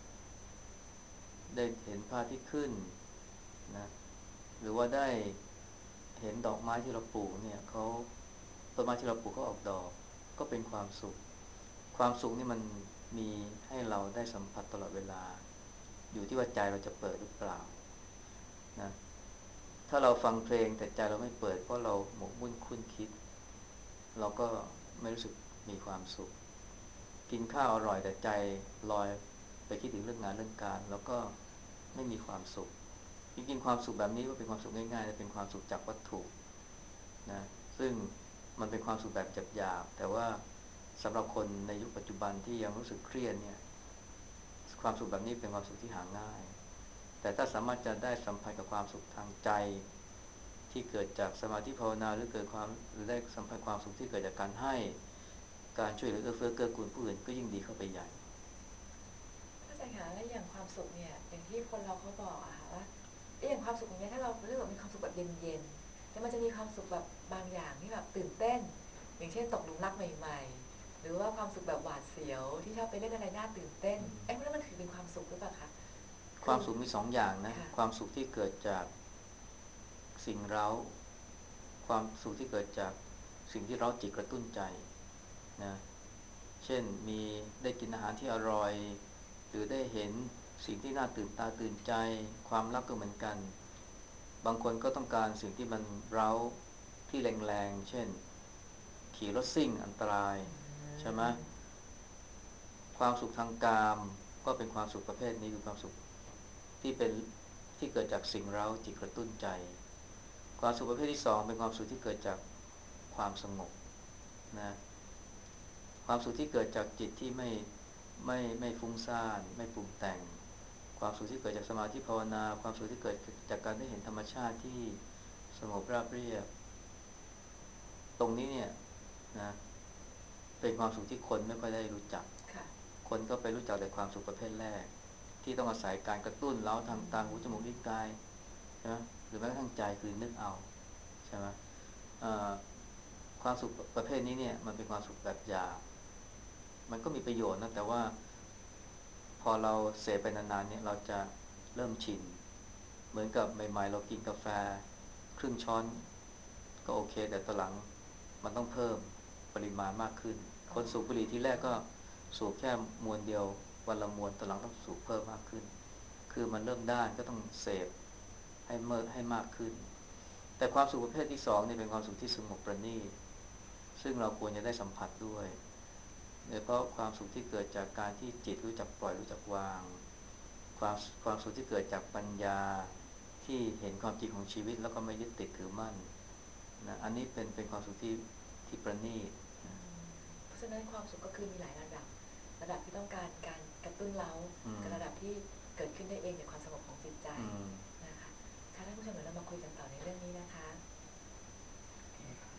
ได้เห็นพระอาทิตย์ขึ้นนะหรือว่าได้เห็นดอกไม้ที่เราปลูกเนี่ยเขาต้นไม้ที่เราปลูกเขาออกดอกก็เป็นความสุขความสุขนี่มันมีให้เราได้สัมผัสตลอดเวลาอยู่ที่ว่าใจเราจะเปิดหรือเปล่านะถ้าเราฟังเพลงแต่ใจเราไม่เปิดเพราะเราหมกมุ่นคุ้นคิดเราก็ไม่รู้สึกมีความสุขกินข้าวอร่อยแต่ใจลอยไปคิดถึงเรื่องงานเรื่องการแล้วก็ไม่มีความสุขจริงๆความสุขแบบนี้ก็เป็นความสุขง่ายๆแต่เป็นความสุขจากวัตถุนะซึ่งมันเป็นความสุขแบบหยาบๆแต่ว่าสำหรับคนในยุคปัจจุบันที่ยังรู้สึกเครียดเนี่ยความสุขแบบนี้เป็นความสุขที่หาง่ายแต่ถ้าสามารถจะได้สัมผัสกับความสุขทางใจที่เกิดจากสมาธิภาวนาหรือเกิดความหรือได้สัมผัสความสุขที่เกิดจากการให้การช่วยเหลือเอื้อเฟื้อเกื้อกูลผู้อื่นก็ยิ่งดีเข้าไปใหญ่เข้าใจค่ะและอย่างความสุขเนี่ยอย่างที่คนเราเขาบอกอะค่ะว่าเอ๊ะอย่างความสุขอย่างเงี้ยถ้าเราเลือกมีความสุขแบบเย็นๆแต่มันจะมีความสุขแบบบางอย่างที่แบบตื่นเต้นอย่างเช่นตกหลุมรักใหม่ๆหรือว่าความสุขแบบหวาดเสียวที่ชอบไปเล่นอะไรน่าตื่นเต้นไอ้พวกนั้นมันถือเป็นความสุขหรือเปล่าคะคือความสุขมีสองอย่างนะค่ะความสุขที่เกิดจากสิ่งเร้าความสุขที่เกิดจากสิ่งที่เร้าจิตกระตุ้นใจนะเช่นมีได้กินอาหารที่อร่อยหรือได้เห็นสิ่งที่น่าตื่นตาตื่นใจความรักก็เหมือนกันบางคนก็ต้องการสิ่งที่มันเร้าที่แรงๆเช่นขี่รถซิ่งอันตรายใช่ไหมความสุขทางกามก็เป็นความสุขประเภทนี้คือความสุขที่เป็นที่เกิดจากสิ่งเร้าจิตกระตุ้นใจความสุขประเภทที่สองเป็นความสุขที่เกิดจากความสงบนะความสุขที่เกิดจากจิตที่ไม่ไม่ไม่ฟุ้งซ่านไม่ปรุงแต่งความสุขที่เกิดจากสมาธิภาวนาความสุขที่เกิดจากการได้เห็นธรรมชาติที่สงบราบเรียบตรงนี้เนี่ยนะเป็นความสุขที่คนไม่ค่อยได้รู้จักค่ะคนก็ไปรู้จักแต่ความสุขประเภทแรกที่ต้องอาศัยการกระตุ้นเร้าทางตาหูจมูกลิ้นกายใช่ไหมหรือแม้กระทั่งใจคือนึกเอาใช่ไหมความสุขประเภทนี้เนี่ยมันเป็นความสุขแบบหยาบมันก็มีประโยชน์นะแต่ว่าพอเราเสพไปนานๆเนี่ยเราจะเริ่มชินเหมือนกับใหม่ๆเรากินกาแฟครึ่งช้อนก็โอเคแต่ตอนหลังมันต้องเพิ่มปริมาณมากขึ้นอ๋อคนสูบบุหรี่ทีแรกก็สูบแค่มวนเดียววันละมวนตอนหลังต้องสูบเพิ่มมากขึ้นคือมันเริ่มด้านก็ต้องเสพให้เมื่อให้มากขึ้นแต่ความสุขประเภทที่สองนี่เป็นความสุขที่สงบประณีตซึ่งเราควรจะได้สัมผัสด้วยโดยเฉพาะความสุขที่เกิดจากการที่จิตรู้จักปล่อยรู้จักวางความความสุขที่เกิดจากปัญญาที่เห็นความจริงของชีวิตแล้วก็ไม่ยึดติดถือมั่นนะอันนี้เป็นเป็นความสุขที่ที่ประณีตนะเพราะฉะนั้นความสุขก็คือมีหลายระดับระดับที่ต้องการการกระตุ้นเร้าอืมกับระดับที่เกิดขึ้นได้เองในความสงบของจิตใจอืมนะคะค่ะท่านผู้ชมเดี๋ยวเรามาคุยกันต่อในเรื่องนี้นะคะโอเคครับ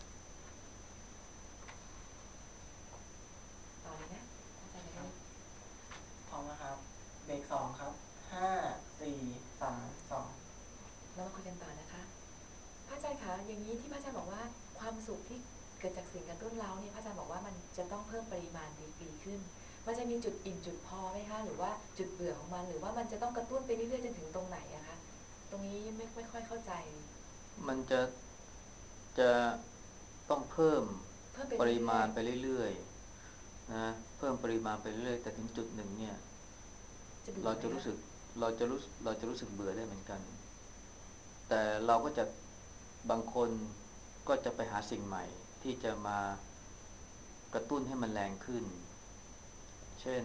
ต่อเลยนะอาจารย์จะได้พร้อมนะครับเบรกสองครับห้าสี่สามสองเรามาคุยกันต่อนะคะพระอาจารย์คะอย่างนี้ที่พระอาจารย์บอกว่าความสุขที่เกิดจากสิ่งกระตุ้นเร้าเนี่ยพระอาจารย์บอกว่ามันจะต้องเพิ่มปริมาณดีกรีขึ้นมันจะมีจุดอิ่มจุดพอไหมคะหรือว่าจุดเบื่อของมันหรือว่ามันจะต้องกระตุ้นไปเรื่อยๆจนถึงตรงไหนอะคะตรงนี้ไม่ไม่ค่อยเข้าใจมันจะจะต้องเพิ่มเพิ่มไปปเรื่ริอยมาณไปเรื่อยๆนะเพิ่มปริมาณไปเรื่อยๆแต่ถึงจุดหนึ่งเนี่ยๆจะเบื่อเราไหมจะรู้คะสึกเราจะรู้เราจะรู้สึกเบื่อได้เหมือนกัน แต่เราก็จะบางคนก็จะไปหาสิ่งใหม่ที่จะมากระตุ้นให้มันแรงขึ้น เช่น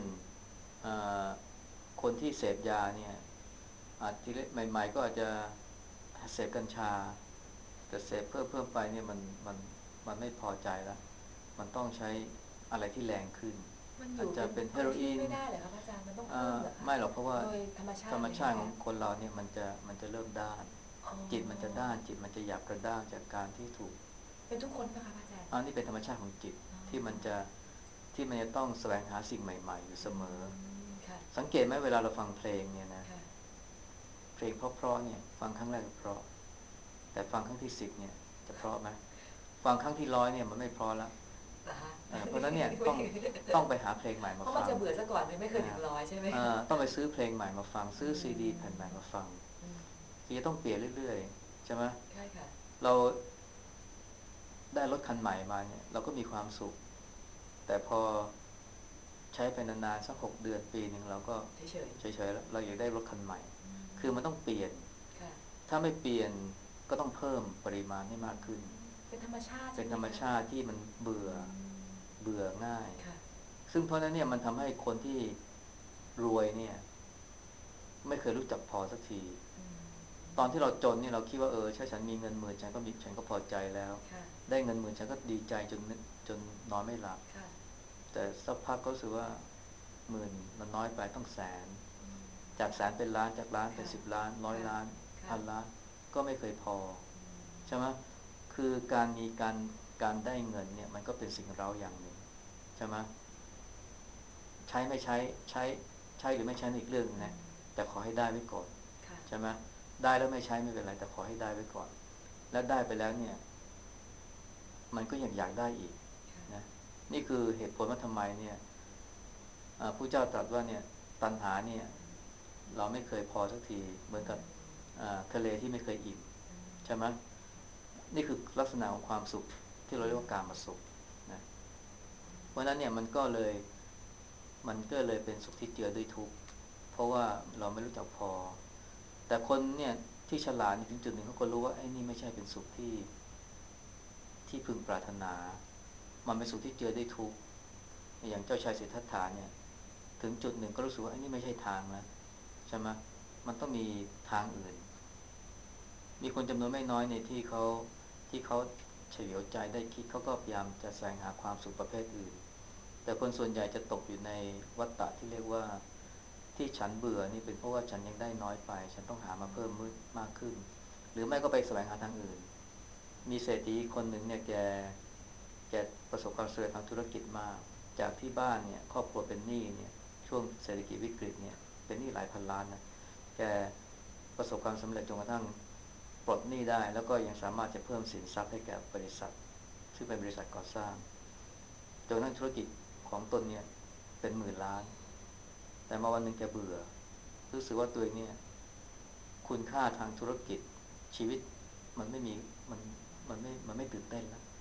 คนที่เสพยาเนี่ยอาจทีใหม่ๆก็อาจจะเสพกัญชาแต่เสพเพิ่มเพิ่มไปเนี่ยมันมันมันไม่พอใจแล้วมันต้องใช้อะไรที่แรงขึ้นมันออาจยู่จะเป็เป็น นคเฮโรงที่อีนไม่ได้เหรอคะพระอาจารย์มันต้องเอ่เพิ่มอเหรอคะไม่หรอกเพราะว่าโดยธรรมชาติธรรมชาติของเลยไหมคะคนเราเนี่ยมันจะมันจะเริ่มด้านอ๋อจิตมันจะด้านจิตมันจะหยาบกระด้างจากการที่ถูกเป็นทุกคนปะคะพระอาจารย์อันนี้เป็นธรรมชาติของจิตอ๋อที่มันจะที่มันจะต้องแสวงหาสิ่งใหม่ๆอยู่เสมอมค่ะสังเกตไหมเวลาเราฟังเพลงเนี่ยนะค่ะเพลงเพราะๆเนี่ยฟังครั้งแรกก็เพราะแต่ฟังครั้งที่สิบเนี่ยจะเพราะไหมฟังครั้งที่ร้อยเนี่ยมันไม่เพราะแล้วนะคะเอ่อเพราะฉะนั้นเนี่ยต้องต้องไปหาเพลงใหม่มาเพราะฟัมันงจะเบื่อซะก่อนไม่เคยถึงร้อยใช่ไหมเอ่อต้องไปซื้อเพลงใหม่มาฟังซื้ออืมซีดีแผ่นใหม่มาฟังอืมคือจะต้องเปลี่ยนเรื่อยๆใช่ไหมใช่ค่ะเราได้รถคันใหม่มาเนี่ยเราก็มีความสุข แต่พอใช้ไปนานๆสักหกเดือนปีหนึ่งเราก็เฉยเฉยๆแล้วเราอยากได้รถคันใหม่ๆอืมคือมันต้องเปลี่ยนค่ะถ้าไม่เปลี่ยนก็ต้องเพิ่มปริมาณให้มากขึ้นเป็นธรรมชาติเป็ใช่นไหมธรรมคะชาติที่มันเบื่ออืมเบื่อง่ายค่ะซึ่งเพราะฉะนั้นเนี่ยมันทำให้คนที่รวยเนี่ยไม่เคยรู้จักพอสักทีอืมตอนที่เราจนเนี่ยเราคิดว่าเออถ้าฉันมีเงินหมื่นฉันก็มีฉันก็พอใจแล้วค่ะได้เงินหมื่นฉันก็ดีใจจนนึกจนนอนไม่หลับค่ะแต่สักพักก็รู้สึกว่าหมื่นมันน้อยไปต้องแสนอืมจากแสนเป็นล้านจากล้านเป็นค่ะสิบล้านร้อยค่ะล้านค่ะพันล้านก็ไม่เคยพออืมใช่ไหมคือการมีการการได้เงินเนี่ยมันก็เป็นสิ่งเร้าอย่างหนึ่งใช่ไหมใช้ไม่ใช้ใช้ใช้หรือไม่ใช้อีกเรื่องนึงนะแต่ขอให้ได้ไว้ก่อนค่ะใช่ไหมได้แล้วไม่ใช้ไม่เป็นไรแต่ขอให้ได้ไว้ก่อน แล้วได้ไปแล้วเนี่ยมันก็ยังอยากได้อีกค่ะนะนี่คือเหตุผลว่าทำไมเนี่ยผู้เจ้าตรัสว่าเนี่ยตัณหาเนี่ยเราไม่เคยพอสักทีเหมือนกับทะเลที่ไม่เคยอิ่มใช่ไหมนี่คือลักษณะของความสุขที่เราเรียกว่ากามสุขนะเพราะนั้นเนี่ยมันก็เลยมันก็เลยเป็นสุขที่เจือด้วยทุกข์เพราะว่าเราไม่รู้จักพอแต่คนเนี่ยที่ฉลาดถึงจุดหนึ่งเขาก็รู้ว่าไอ้นี่ไม่ใช่เป็นสุขที่ที่พึงปรารถนามันเป็นสุขที่เจือด้วยทุกข์อย่างเจ้าชายสิทธัตถะเนี่ยถึงจุดหนึ่งก็รู้สึกว่าไอ้นี่ไม่ใช่ทางแล้วใช่ไหมมันต้องมีทางอื่นมีคนจำนวนไม่น้อยในที่เขาที่เขาเฉลียวใจได้คิดเขาก็พยายามจะแสวงหาความสุขประเภทอื่นแต่คนส่วนใหญ่จะตกอยู่ในวัฏฏะที่เรียกว่าที่ฉันเบื่อนี่เป็นเพราะว่าฉันยังได้น้อยไปฉันต้องหามาเพิ่มมากขึ้นหรือไม่ก็ไปแสวงหาทางอื่นมีเศรษฐีคนหนึ่งเนี่ยแกแกประสบความสำเร็จทางธุรกิจมากจากที่บ้านเนี่ยครอบครัวเป็นหนี้เนี่ยช่วงเศรษฐกิจวิกฤตเนี่ยเป็นหนี้หลายพันล้านนะแกประสบความสำเร็จจนกระทั่งปลดหนี้ได้แล้วก็ยังสามารถจะเพิ่มสินทรัพย์ให้แก่บริษัทซึ่งเป็นบริษัทก่อสร้างจนกระทั่งธุรกิจของตนเนี่ยเป็นหมื่นล้านแต่มาวันหนึ่งแกเบื่อรู้สึกว่าตัวเองเนี่ยคุณค่าทางธุรกิจชีวิตมันไม่มีมันมันไม่มันไม่ตื่นเต้นแล้ว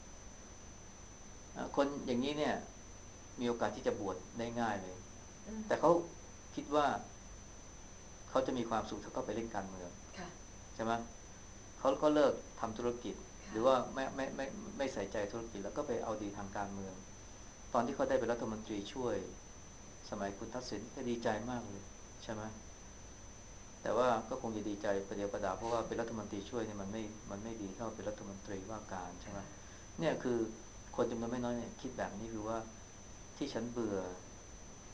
คนอย่างนี้เนี่ยมีโอกาสที่จะบวชได้ง่ายเลยแต่เขาคิดว่าเขาจะมีความสุขถ้าเขาไปเล่นการเมืองใช่ไหมเขาก็เลิกทำธุรกิจหรือว่าไม่ไม่ไม่ไม่ใส่ใจธุรกิจแล้วก็ไปเอาดีทางการเมืองตอนที่เขาได้เป็นรัฐมนตรีช่วยสมัยคุณทักษิณก็ดีใจมากเลยใช่ไหมแต่ว่าก็คงจะดีใจประเดี๋ยวประดาเพราะว่าเป็นรัฐมนตรีช่วยเนี่ยมันไม่มันไม่ดีเท่าเป็นรัฐมนตรีว่าการใช่ไหมเนี่ยคือคนจำนวนไม่น้อยเนี่ยคิดแบบนี้คือว่าที่ฉันเบื่อ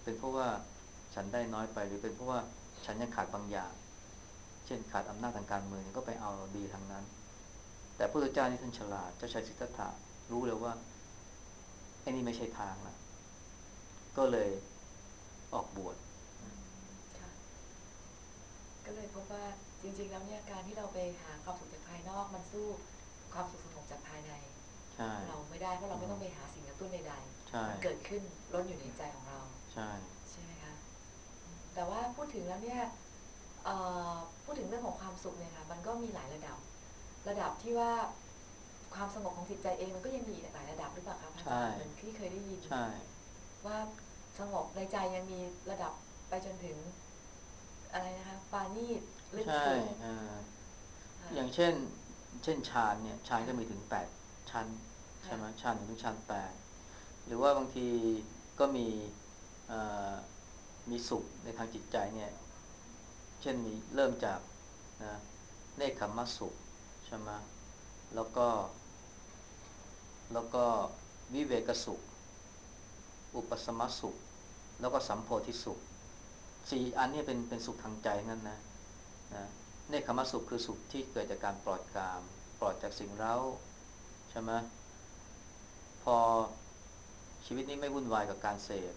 เป็นเพราะว่าฉันได้น้อยไปหรือเป็นเพราะว่าฉันยังขาดบางอย่างเช่นขาดอำนาจทางการเมืองเนี่ยก็ไปเอาดีทางนั้นแต่พระพุทธเจ้านี่ท่านฉลาดเจ้าชายสิทธัตถะรู้เลยว่าไอ้นี่ไม่ใช่ทางละก็เลยออกบวชค่ะก็เลยพบว่าจริงๆแล้วเนี่ยการที่เราไปหาความสุขจากภายนอกมันสู้ความสุขสงบจากภายในใช่เราไม่ได้เพราะเราไม่ต้องไปหาสิ่งกระตุ้นใดใช่ๆมันเกิดขึ้นล้นอยู่ในใจของเราใช่ใช่ไหมคะแต่ว่าพูดถึงแล้วเนี่ยเอ่อพูดถึงเรื่องของความสุขเนี่ยค่ะมันก็มีหลายระดับระดับที่ว่าความสงบของจิตใจเองมันก็ยังมีอีกหลายระดับหรือเปล่าคะพระอาจารย์เหมือนที่เคยได้ยินใช่ว่าสงบในใจยังมีระดับไปจนถึงอะไรนะคะปาณีตลึกใช่สุดเอ่อค่ะอย่างเช่นเช่นฌานเนี่ยฌานก็ค่ะมีถึงแปดชั้นใช่ค่ะไหมฌานถึงชั้นแปดหรือว่าบางทีก็มีเอ่อมีสุขในทางจิตใจเนี่ยเช่นมีเริ่มจากนะเนกขัมมสุขใช่ไหมแล้วก็แล้วก็วิเวกสุขอุปสมสุขแล้วก็สัมโพธิสุขสี่อันนี้เป็นเป็นสุขทางใจนั่นนะนะเนกขัมมสุขคือสุขที่เกิดจากการปลอดกามปลอดจากสิ่งเร้าใช่ไหมพอชีวิตนี้ไม่วุ่นวายกับการเสพ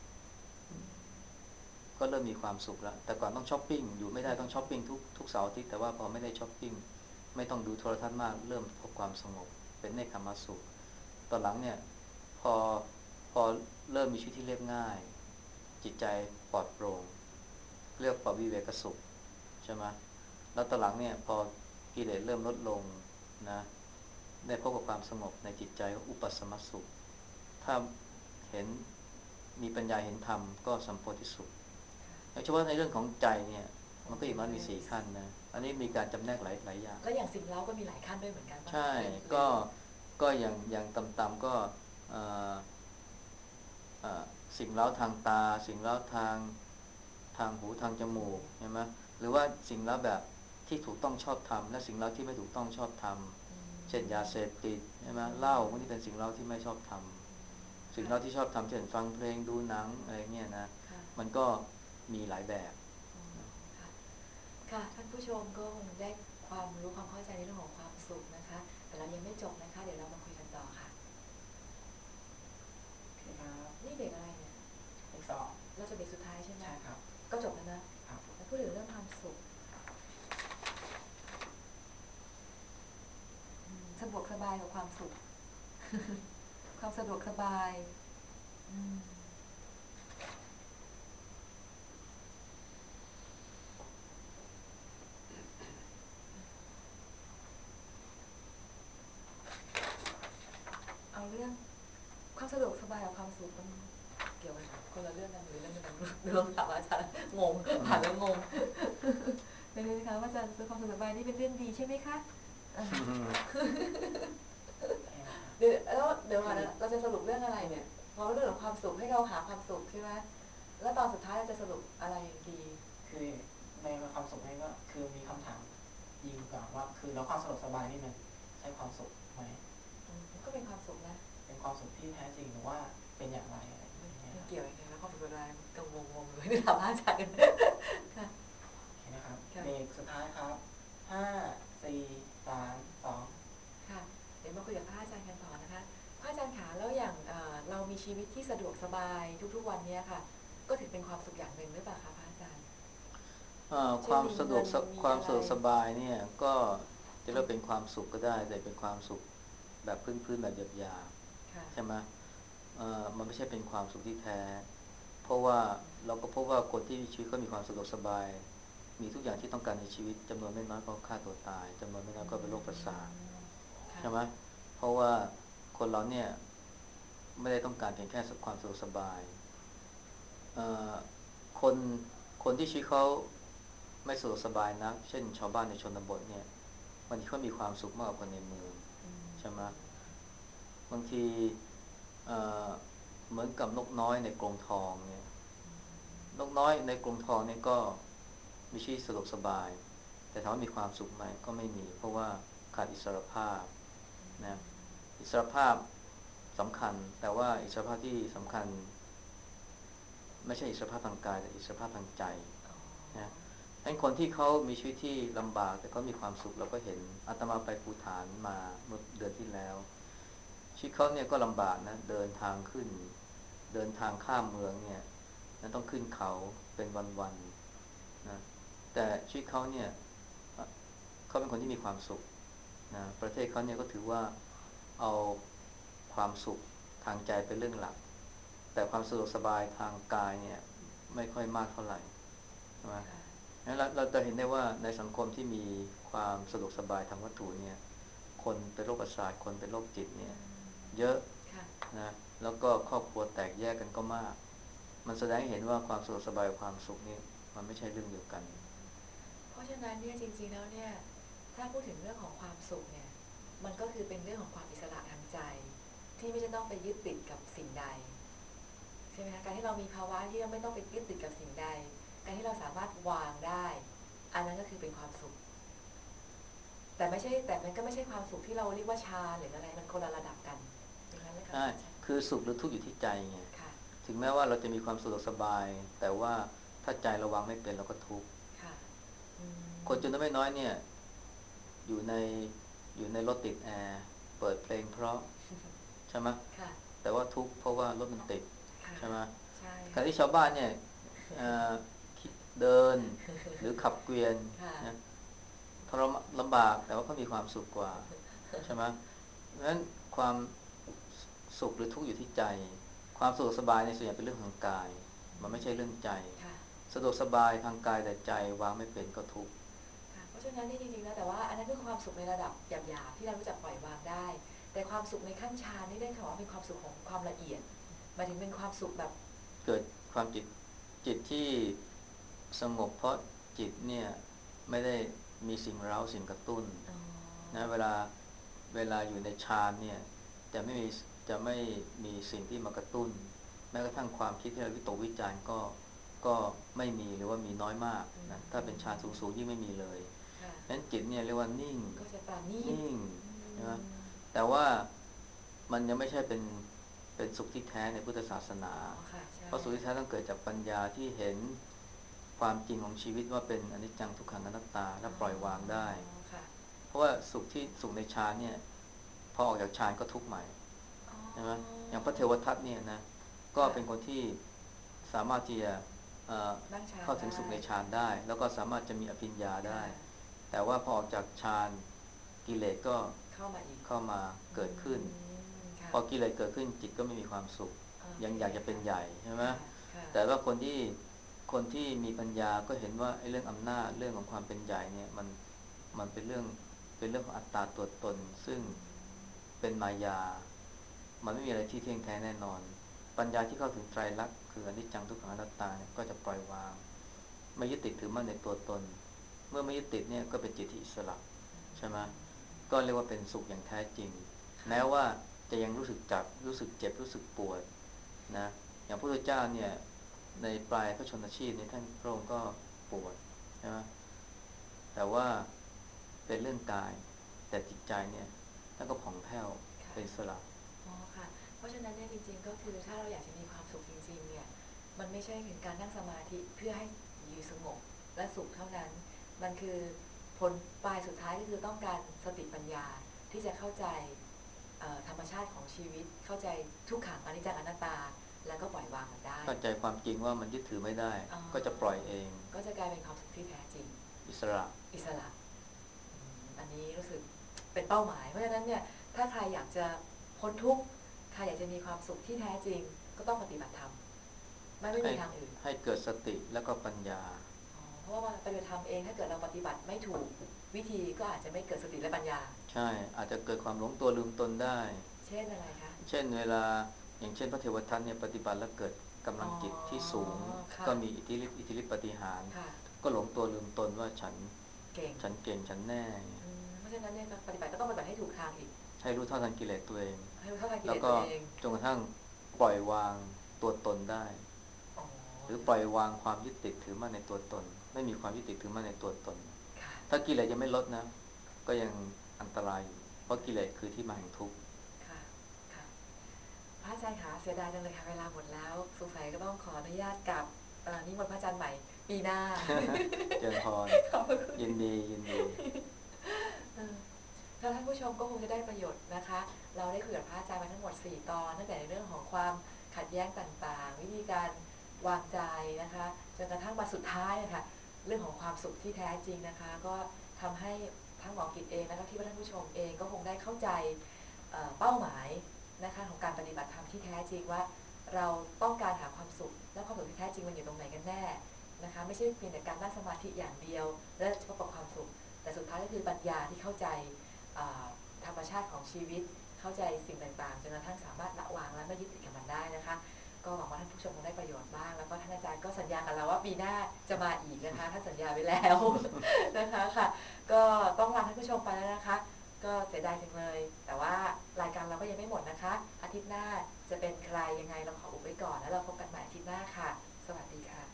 ก็เริ่มมีความสุขแล้วแต่ก่อนต้องช้อปปิ้งอยู่ไม่ได้ต้องช้อปปิ้งทุกทุกเสาร์อาทิตย์แต่ว่าพอไม่ได้ช้อปปิ้งไม่ต้องดูโทรทัศน์มากเริ่มพบความสงบเป็นเนกขัมมสุขตอนหลังเนี่ยพอพอเริ่มมีชีวิตที่เรียบง่ายจิตใจปลอดโปร่งเรียกปวิเวกสุขใช่ไหมแล้วตอนหลังเนี่ยพอกิเลสเริ่มลดลงนะได้พบกับความสงบในจิตใจอุปสมสุขถ้าเห็นมีปัญญาเห็นธรรมก็สัมโพธิสุขโดยเฉพาะในเรื่องของใจเนี่ยมันก็อีกมันมีสี่ขั้นนะอันนี้มีการจำแนกหลายหลายอย่างแล้วอย่างสิ่งเล้าก็มีหลายขั้นด้วยเหมือนกันป่ะใช่คะหรือหรือก็ก็อย่างอย่างต่ำๆก็เอ่อเอ่อสิ่งเร้าทางตาสิ่งเร้าทางทางหูทางจมูกใช่ไหมหรือว่าสิ่งเร้าแบบที่ถูกต้องชอบทำและสิ่งเร้าที่ไม่ถูกต้องชอบทำเช่นยาเสพติดใช่ไหมเหล้าพวกนี้เป็นสิ่งเร้าที่ไม่ชอบทำสิ่งเร้าที่ชอบทำเช่นฟังเพลงดูหนังอะไรเงี้ยนะค่ะมันก็มีหลายแบบค่ะค่ะท่านผู้ชมก็คงได้ความรู้ความเข้าใจในเรื่องของความสุขนะคะแต่เรายังไม่จบนะคะเดี๋ยวเรามาคุยกันต่อค่ะโอเคครับนี่เบรกอะไรเนี่ยอีกสองเราจะเบรกสุดท้ายใช่ไหมใช่ครับก็จบแล้วนะครับแล้วพูดถึงเรื่องความสุขสะดวกสบายกับความสุขความสะดวกสบายอืมเอาเรื่องความสะดวกสบายกับความสุขมันเกี่ยวกันคนละเรื่องกันหรือเรื่องเดียวกันเรื่องถามอาจารย์งงผ่านแล้วงงเป็นไงคะว่าอาจารย์ความสะดวกสบายนี่เป็นเรื่องดีใช่ไหมคะเดี๋ยวแล้วเดี๋ยวก่อนนะเราจะสรุปเรื่องอะไรเนี่ยพอเรื่องของความสุขให้เราหาความสุขใช่ไหมแล้วตอนสุดท้ายเราจะสรุปอะไรดีคือในความสุขนี่ก็คือมีคำถามยิงก่อนว่าคือแล้วความสะดวกสบายนี่มันใช่ความสุขไหมก็เป็นความสุขนะเป็นความสุขที่แท้จริงหรือว่าเป็นอย่างไรอะไรอย่างเงี้ยมันครับเกี่ยวยังไงแล้วความสุขอะไรมันกังงงเลยที่ถามอาจารย์ค่ะโอเคนะครับเบรกสุดท้ายครับห้าสี่สามสองค่ะเดี๋ยวมาคุยกับพระอาจารย์กันต่อนะคะพระอาจารย์ขาแล้วอย่างเรามีชีวิตที่สะดวกสบายทุกๆวันนี้ค่ะก็ถือเป็นความสุขอย่างหนึ่งหรือเปล่าคะพระอาจารย์เช่นความมีเงินสะดวกสมีอะไรความสะดวกสบายเนี่ยก็จะเรียกเป็นความสุขก็ได้แต่เป็นความสุขแบบพื้นๆแบบหยาบๆใช่ไหมเอ่อมันไม่ใช่เป็นความสุขที่แท้เพราะว่าเราก็พบว่าคนที่ชีวิตเขามีความสะดวกสบายมีทุกอย่างที่ต้องการในชีวิตจำนวนไม่น้อยก็ฆ่าตัวตายจำนวนไม่น้อยก็เป็นโรคประสาทใช่ไหมเพราะว่าคนเราเนี่ยไม่ได้ต้องการเพียงแค่ความสะดวกสบายเอ่อคนคนที่ชีวิตเขาไม่สะดวกสบายนักเช่นชาวบ้านในชนบทเนี่ยบางทีเขามีความสุขมากกว่าคนในเมืองใช่ไหมบางทีเอ่อเหมือนกับนกน้อยในกรงทองเนี่ยนกน้อยในกรงทองเนี่ยก็มีชีวิตสะดวกสบายแต่ถามว่ามีความสุขไหมก็ไม่มีเพราะว่าขาดอิสรภาพนะอิสรภาพสำคัญแต่ว่าอิสรภาพที่สำคัญไม่ใช่อิสรภาพทางกายแต่อิสรภาพทางใจอ๋อนะงั้นคนที่เขามีชีวิตที่ลำบากแต่เขามีความสุขเราก็เห็นอาตมาไปภูฏานมาเมื่อเดือนที่แล้วชีวิตเขาเนี่ยก็ลำบากนะเดินทางขึ้นเดินทางข้ามเมืองเนี่ยนั้นต้องขึ้นเขาเป็นวันๆนะแต่ชีวิตเขาเนี่ยเขาเป็นคนที่มีความสุขนะประเทศเขาเนี่ยก็ถือว่าเอาความสุขทางใจเป็นเรื่องหลักแต่ความสะดวกสบายทางกายเนี่ยไม่ค่อยมากเท่าไหร่ใช่ไหมค่ะงั้นเราเราจะเห็นได้ว่าในสังคมที่มีความสะดวกสบายทางวัตถุเนี่ยคนเป็นโรคประสาทคนเป็นโรคจิตเนี่ยเยอะค่ะนะแล้วก็ครอบครัวแตกแยกกันก็มากมันแสดงให้เห็นว่าความสะดวกสบายกับความสุขนี่มันไม่ใช่เรื่องเดียวกันเพราะฉะนั้นเนี่ยจริงๆแล้วเนี่ยถ้าพูดถึงเรื่องของความสุขเนี่ยมันก็คือเป็นเรื่องของความอิสระทางใจที่ไม่จะต้องไปยึดติดกับสิ่งใดใช่ไหมคะการที่เรามีภาวะที่เราไม่ต้องไปยึดติดกับสิ่งใดการที่เราสามารถวางได้อันนั้นก็คือเป็นความสุขแต่ไม่ใช่แต่มันก็ไม่ใช่ความสุขที่เราเรียกว่าฌานหรืออะไรมันคนละระดับกันอย่างนั้นเลยค่ะใช่คือสุขหรือทุกข์อยู่ที่ใจไงค่ะถึงแม้ว่าเราจะมีความสะดวกสบายแต่ว่าถ้าใจเราวางไม่เป็นเราก็ทุกข์ค่ะอืคนจำนมวนไม่น้อยเนี่ยอยู่ในอยู่ในรถติดแอร์เปิดเพลงเพราะใช่ไหมค่ะแต่ว่าทุกข์เพราะว่ารถมันติดค่ะใช่ไหมใช่การค่ะที่ชาวบ้านเนี่ยเอ่อเดินหรือขับเกวียนค่ะนะทรมานลำบากแต่ว่าเขามีความสุขกว่าใช่ไหมเพราะฉะนั้นความสุขหรือทุกข์อยู่ที่ใจความสะดวกสบายในส่วนใหญ่เป็นเรื่องของกายมันไม่ใช่เรื่องใจค่ะสะดวกสบายทางกายแต่ใจวางไม่เป็นก็ทุกข์ค่ะเพราะฉะนั้นนี่จริงๆแล้วแต่ว่าอันนั้นคือความสุขในระดับหยาบๆที่เรารู้จักปล่อยวางได้แต่ความสุขในขั้นฌานนี่ได้ข่าวว่าเป็นความสุขของความละเอียดหมายถึงเป็นความสุขแบบเกิดความจิตจิตที่สงบเพราะจิตเนี่ยไม่ได้มีสิ่งเร้าสิ่งกระตุ้นอ๋อนะเวลาเวลาอยู่ในฌานเนี่ยจะไม่มีจะไม่มีสิ่งที่มากระตุ้นแม้กระทั่งความคิดที่เราวิตกวิจารณ์ก็ก็ไม่มีหรือว่ามีน้อยมากอืนะถ้าเป็นฌานมสูงๆยิ่งไม่มีเลยค่ะนั้นจิตเนี่ยเรียกว่านิ่งก็จะปราณีตนิ่งอืใช่ไหมมแต่ว่ามันยังไม่ใช่เป็นเป็นสุขที่แท้ในพุทธศาสนาอ๋อค่ะใช่เพราะสุขที่แท้ต้องเกิดจากปัญญาที่เห็นความจริงของชีวิตว่าเป็นอนิจจังทุกขังอนัตตาและอ๋อปล่อยวางได้ค่ะเพราะว่าสุขที่สุขในฌานเนี่ยพอออกจากฌานก็ทุกข์ใหม่อ๋ใช่ไหมออย่างพระเทวทัตเนี่ยนะก็ค่ะเป็นคนที่สามารถที่จะเอ่อนั่งฌานเข้าถึงสุได้ขในฌานได้แล้วก็สามารถจะมีอภิญญาได้ค่ะแต่ว่าพอออกจากฌานกิเลสก็เข้ามาอีกเข้ามาอืเกิดขึ้นมค่ะพอกิเลสเกิดขึ้นจิตก็ไม่มีความสุขโอยังเคอยากจะเป็นค่ะใหญ่ใช่ไหมค่ะค่ะแต่ว่าคนที่คนที่มีปัญญาก็เห็นว่าไอ้เรื่องอำนาจเรื่องของความเป็นใหญ่เนี่ยมันมันเป็นเรื่องเป็นเรื่องของอัตตาตัวตนซึ่งเป็นมายามันไม่มีอะไรที่เที่ยงแท้แน่นอนปัญญาที่เข้าถึงไตรลักษณ์คืออนิจจังทุกขังอนัตตาเนี่ยก็จะปล่อยวางไม่ยึดติดถือมั่นในตัวตนเมื่อไม่ยึดติดเนี่ยก็เป็นจิตที่อิสระใช่ไหมก็เรียกว่าเป็นสุขอย่างแท้จริงแม้ค่ะว่าจะยังรู้สึกจับรู้สึกเจ็บรู้สึกปวดนะอย่างพระพุทธเจ้าเนี่ยในปลายพระชนชีพเนี่ยท่านพระองค์ก็ปวดใช่ไหมแต่ว่าเป็นเรื่องกายแต่จิตใจเนี่ยท่านก็ผ่องแผ้วค่ะเป็นอิสระอ๋อค่ะเพราะฉะนั้นเนี่ยจริงๆก็คือถ้าเราอยากจะมีความสุขจริงๆเนี่ยมันไม่ใช่คือการนั่งสมาธิเพื่อให้อยู่สงบและสุขเท่านั้นมันคือผลปลายสุดท้ายก็คือต้องการสติปัญญาที่จะเข้าใจธรรมชาติของชีวิตเข้าใจทุกขังอนิจจังอนัตตาแล้วก็ปล่อยวางมันได้เข้าใจความจริงว่ามันยึดถือไม่ได้อ๋อก็จะปล่อยเองก็จะกลายเป็นความสุขที่แท้จริงอิสระอิสระอืมอันนี้รู้สึกเป็นเป้าหมายเพราะฉะนั้นเนี่ยถ้าใครอยากจะพ้นทุกข์ใครอยากจะมีความสุขที่แท้จริงก็ต้องปฏิบัติธรรมไม่ไม่ให้มีทางอื่นให้เกิดสติแล้วก็ปัญญาอ๋อเพราะว่าปฏิบัติธรรมเองถ้าเกิดเราปฏิบัติไม่ถูกวิธีก็อาจจะไม่เกิดสติและปัญญาใช่อาจจะเกิดความหลงตัวลืมตนได้เช่นอะไรคะเช่นเวลาอย่างเช่นพระเทวทัตเนี่ยปฏิบัติแล้วเกิดกำลัอ๋องจิตที่สูงค่ะก็มีอิทธิฤทธิอิทธิฤทธิปาฏิหาริย์ค่ะก็หลงตัวลืมตนว่าฉันเก่งฉันเก่งฉันแน่อืมเพราะฉะนั้นเนี่ยการปฏิบัติก็ต้องปฏิบัติให้ถูกทางอีกให้รู้เท่าทันกิเลสตัวเองให้รู้เท่าทันกิแล้วก็เลสตัวเองจนกระทั่งปล่อยวางตัวตนได้อ๋อหรือปล่อยวางความยึดติดถือมั่นในตัวตนไม่มีความยึดติดถือมั่นในตัวตนค่ะถ้ากิเลสยังไม่ลดนะก็ยังอันตรายอยู่เพราะกิเลสคือที่มาแห่งทุกข์ค่ะค่ะพระอาจารย์คะเสียดายจังเลยค่ะเวลาหมดแล้วสงสัยก็ต้องขออนุญาตกลับเอ่อนิมนต์พระอาจารย์ใหม่ปีหน้าเจริญพรขอบพระคุณยินดียินดีเออถ้าท่านผู้ชมก็คงจะได้ประโยชน์นะคะ เราได้คุยกับพระอาจารย์มาทั้งหมดสี่ตอนตั้งแต่ในเรื่องของความขัดแย้งต่างๆ วิธีการวางใจนะคะจนกระทั่งมาสุดท้ายนะคะเรื่องของความสุขที่แท้จริงนะคะ ก็ทำให้ทั้งหมอกิจเองนะคะที่ว่าท่านผู้ชมเองก็คงได้เข้าใจเอ่อเป้าหมายนะคะของการปฏิบัติธรรมที่แท้จริงว่าเราต้องการหาความสุขและความสุขที่แท้จริงมันอยู่ตรงไหนกันแน่นะคะไม่ใช่เพียงแต่การนั่งสมาธิอย่างเดียวและจะพบกับความสุขแต่สุดท้ายก็คือปัญญาที่เข้าใจอ่าธรรมชาติของชีวิตเข้าใจสิ่งต่างๆจนกระทั่งสามารถละวางและไม่ยึดติดกับมันได้นะคะก็หวังว่าท่านผู้ชมคงได้ประโยชน์บ้างแล้วก็ท่านอาจารย์ก็สัญญากับเราว่าปีหน้าจะมาอีกนะคะท่านสัญญาไว้แล้ว นะคะค่ะก็ต้องลาท่านผู้ชมไปแล้วนะคะ ก็เสียดายจังเลย แต่ว่ารายการเราก็ยังไม่หมดนะคะ อาทิตย์หน้าจะเป็นใครยังไงเราขออุบไว้ก่อน แล้วเราพบกันใหม่อาทิตย์หน้าค่ะ สวัสดีค่ะ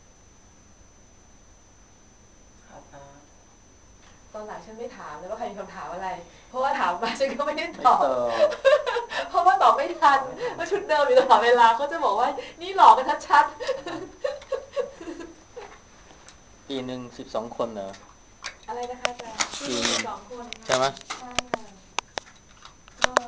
ครับครับตอนหลังฉันไม่ถามเลยว่าใครมีคำถามอะไร เพราะว่าถามมาฉันก็ไม่ได้ตอบไม่ตอบเพราะว่าตอบไม่ทันว่าชุดเดิมอยู่ตลอดเวลาเขาจะบอกว่านี่หลอกกันชัดปีหนึ่งสิบสองคนเหรอๆ อะไรนะคะอาจารย์ปีหนึ่งสองคนใช่ไหมใช่